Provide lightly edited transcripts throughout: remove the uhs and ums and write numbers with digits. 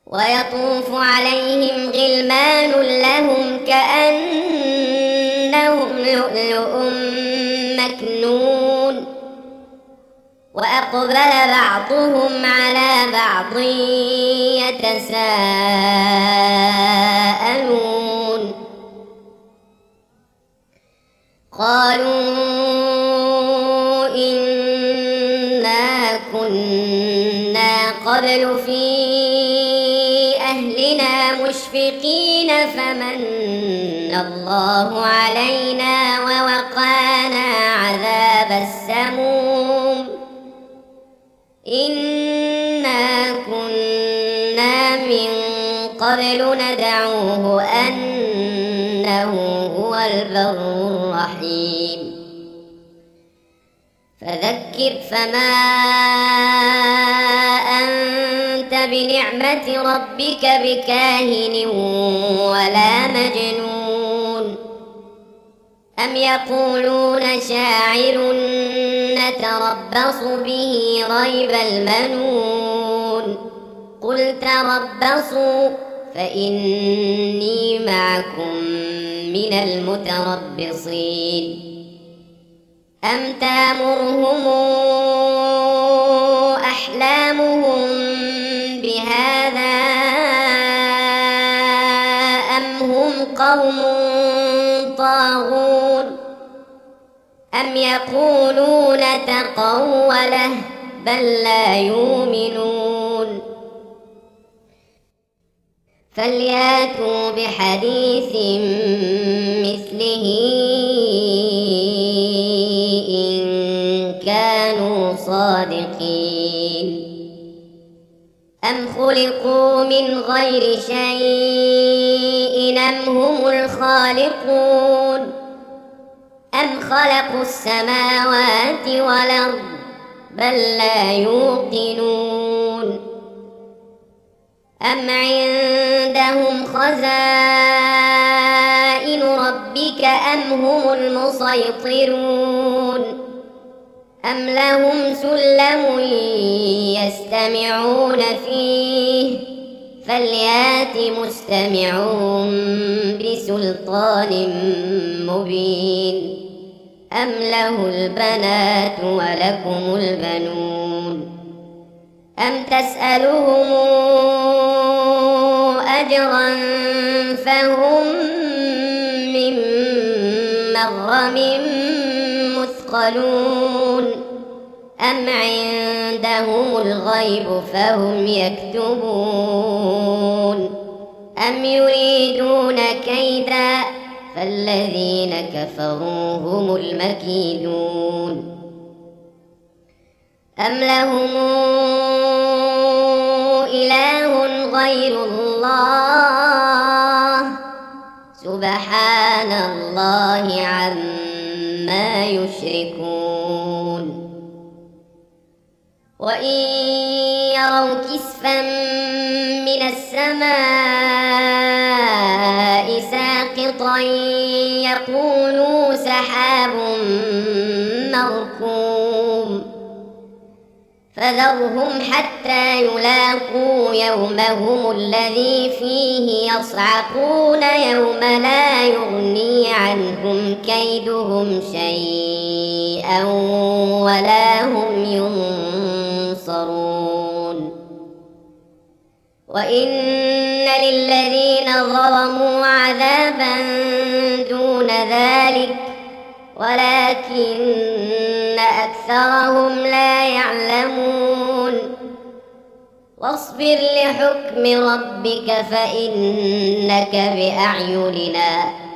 ويطوف عليهم غلمان لهم كأنهم لؤلؤ مكنون وأقبل بعضهم على بعض يتساءلون قالوا إنا كنا قبل في أهلنا مشفقين فمن الله علينا ووقانا عذاب السموم إنا كنا من قبل ندعوه أنه هو البر الرحيم فذكر فما أنت بنعمة ربك بكاهن ولا مجنون أم يقولون شاعر نتربص به ريب المنون قل تربصوا فإني معكم من المتربصين أم تامرهم أحلامهم بهذا أم هم قوم طاغون أم يقولون تقوله بل لا يؤمنون فلياتوا بحديث مثله إن كانوا صادقين أم خلقوا من غير شيء أم هم الخالقون أم خلقوا السماوات والأرض بل لا يوقنون أم عندهم خزائن ربك أم هم المسيطرون أم لهم سلم يستمعون فيه فليات مستمعون بسلطان مبين أم له البنات ولكم البنون أم تسألهم أجرا فهم من مغرم مثقلون أم عندهم الغيب فهم يكتبون أم يريدون كيدا فالذين كفروا هم المكيدون أم لهم إله غير الله سبحان الله عما يشركون وإن يروا كسفا من السماء ساقطا يقولوا سحاب مركوم فذرهم حتى يلاقوا يومهم الذي فيه يصعقون يوم لا يغني عنهم كيدهم شيئا ولا هم ينصرون وإن للذين ظلموا عذابا دون ذلك ولكن أكثرهم لا يعلمون واصبر لحكم ربك فإنك بأعيننا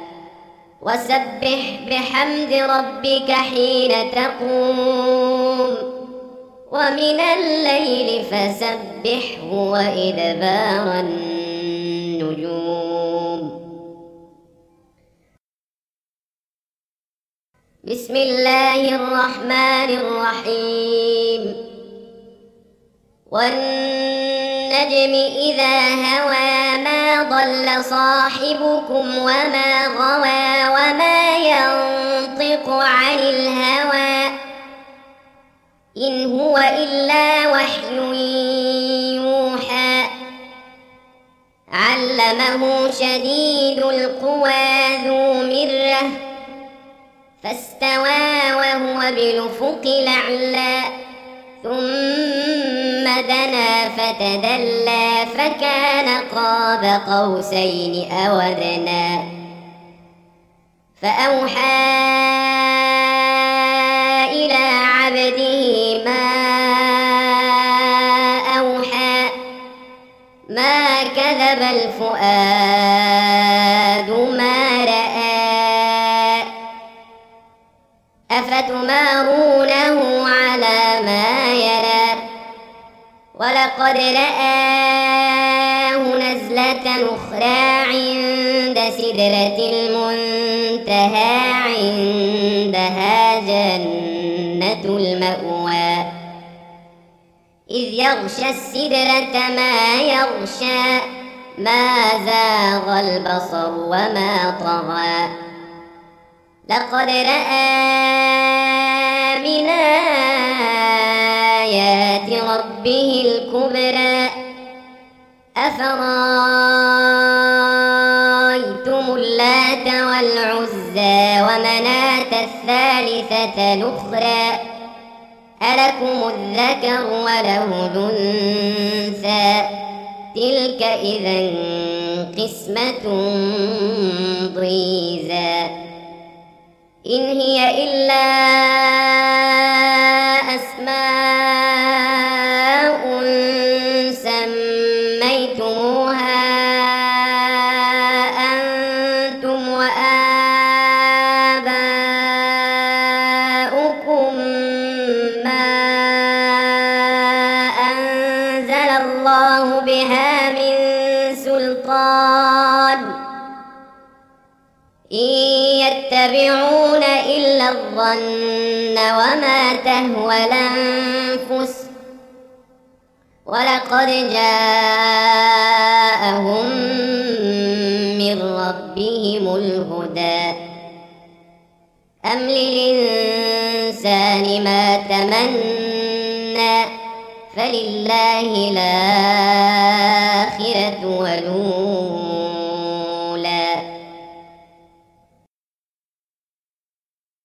وسبح بحمد ربك حين تقوم ومن الليل فسبحه وإدبار النجوم بسم الله الرحمن الرحيم والنجم إذا هوى ما ضل صاحبكم وما غوى وما ينطق عن الهوى إن هو إلا وحي يوحى علمه شديد القوى ذو مرة فاستوى وهو بالأفق الأعلى ثم دنا فتدلى فكان قاب قوسين أو أدنى فأوحى إلى عبده ما أوحى ما كذب الفؤاد ما رأى أفتمارونه على ما يرى ولقد رآه نزلة أخرى عند سدرة المنتهى عندها جنة المأوى إذ يغشى السدرة ما يغشى ما زاغ البصر وما طغى لقد رأى من آيات ربه الكبرى أفرأيتم اللات والعزى ومناة الثالثة الأخرى ألكم الذكر وله الأنثى تلك إذا قسمة ضيزى إن هي إلا أسماء سميتموها أنتم وآباؤكم ما أنزل الله بها من سلطان إن يتبعون إلا الظن وما تهوى الأنفس ولقد جاءهم من ربهم الهدى أم للإنسان ما تمنى فلله الآخرة والأولى